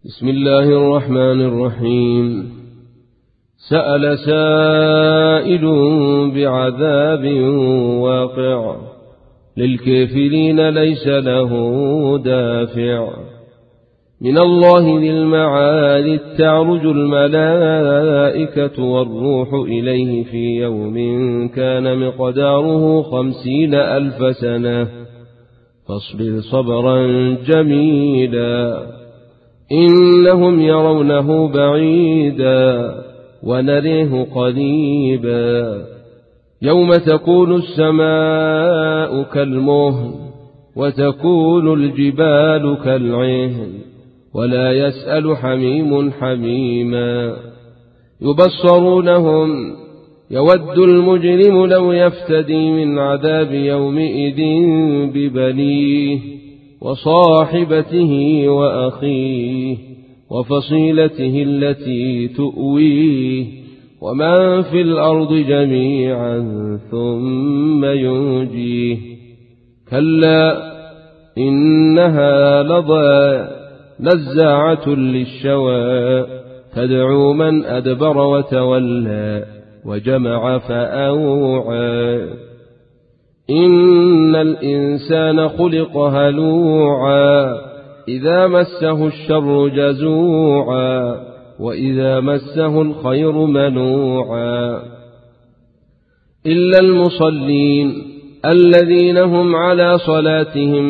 بسم الله الرحمن الرحيم. سأل سائل بعذاب واقع للكافرين ليس له دافع. من الله ذي المعارج تعرج الملائكة والروح إليه في يوم كان مقداره 50,000 سنة فاصبر صبرا جميلا إنهم يرونه بعيدا ونريه قريبا. يوم تكون السماء كالمهل وتكون الجبال كالعهن ولا يسأل حميم حميما. يبصرونهم يود المجرم لو يفتدي من عذاب يومئذ ببنيه وصاحبته وأخيه وفصيلته التي تؤويه ومن في الأرض جميعا ثم ينجيه. كلا إنها لظى نزاعة للشوى تدعو من أدبر وتولى وجمع فأوعى. إن الإنسان خلق هلوعا إذا مسه الشر جزوعا وإذا مسه الخير منوعا. إلا المصلين الذين هم على صلاتهم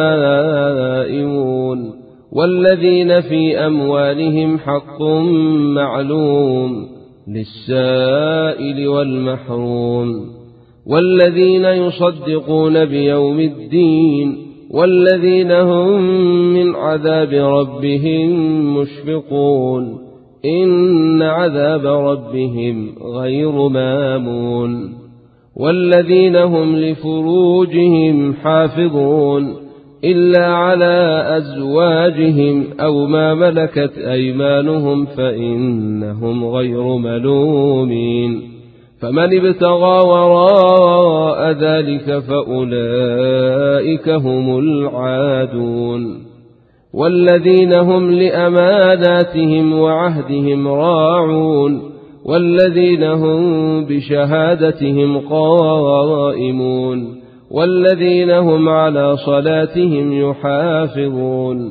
دائمون والذين في أموالهم حق معلوم للسائل والمحروم والذين يصدقون بيوم الدين والذين هم من عذاب ربهم مشفقون. إن عذاب ربهم غير مامون. والذين هم لفروجهم حافظون إلا على أزواجهم أو ما ملكت أيمانهم فإنهم غير ملومين. فمن ابتغى وراء ذلك فأولئك هم العادون. والذين هم لأماناتهم وعهدهم راعون والذين هم بشهادتهم قائمون والذين هم على صلاتهم يحافظون.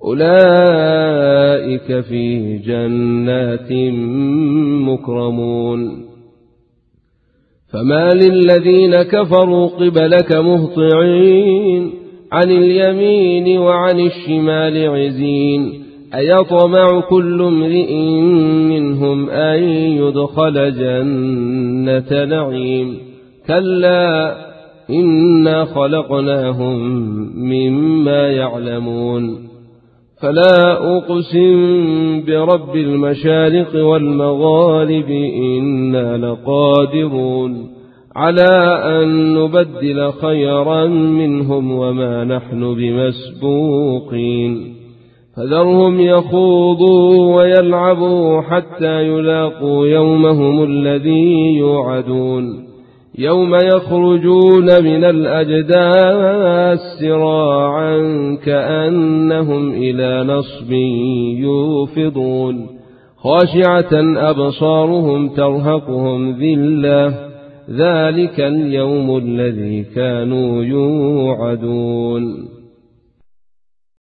أولئك في جنات مكرمون. فما للذين كفروا قبلك مهطعين عن اليمين وعن الشمال عزين. أيطمع كل امرئ منهم أن يدخل جنة نعيم. كلا إنا خلقناهم مما يعلمون. فلا أقسم برب المشارق والمغارب إنا لقادرون على أن نبدل خيرا منهم وما نحن بمسبوقين. فذرهم يخوضوا ويلعبوا حتى يلاقوا يومهم الذي يوعدون. يوم يخرجون من الأجداث سراعا كأنهم إلى نصب يوفضون. خاشعة أبصارهم ترهقهم ذلة ذلك اليوم الذي كانوا يوعدون.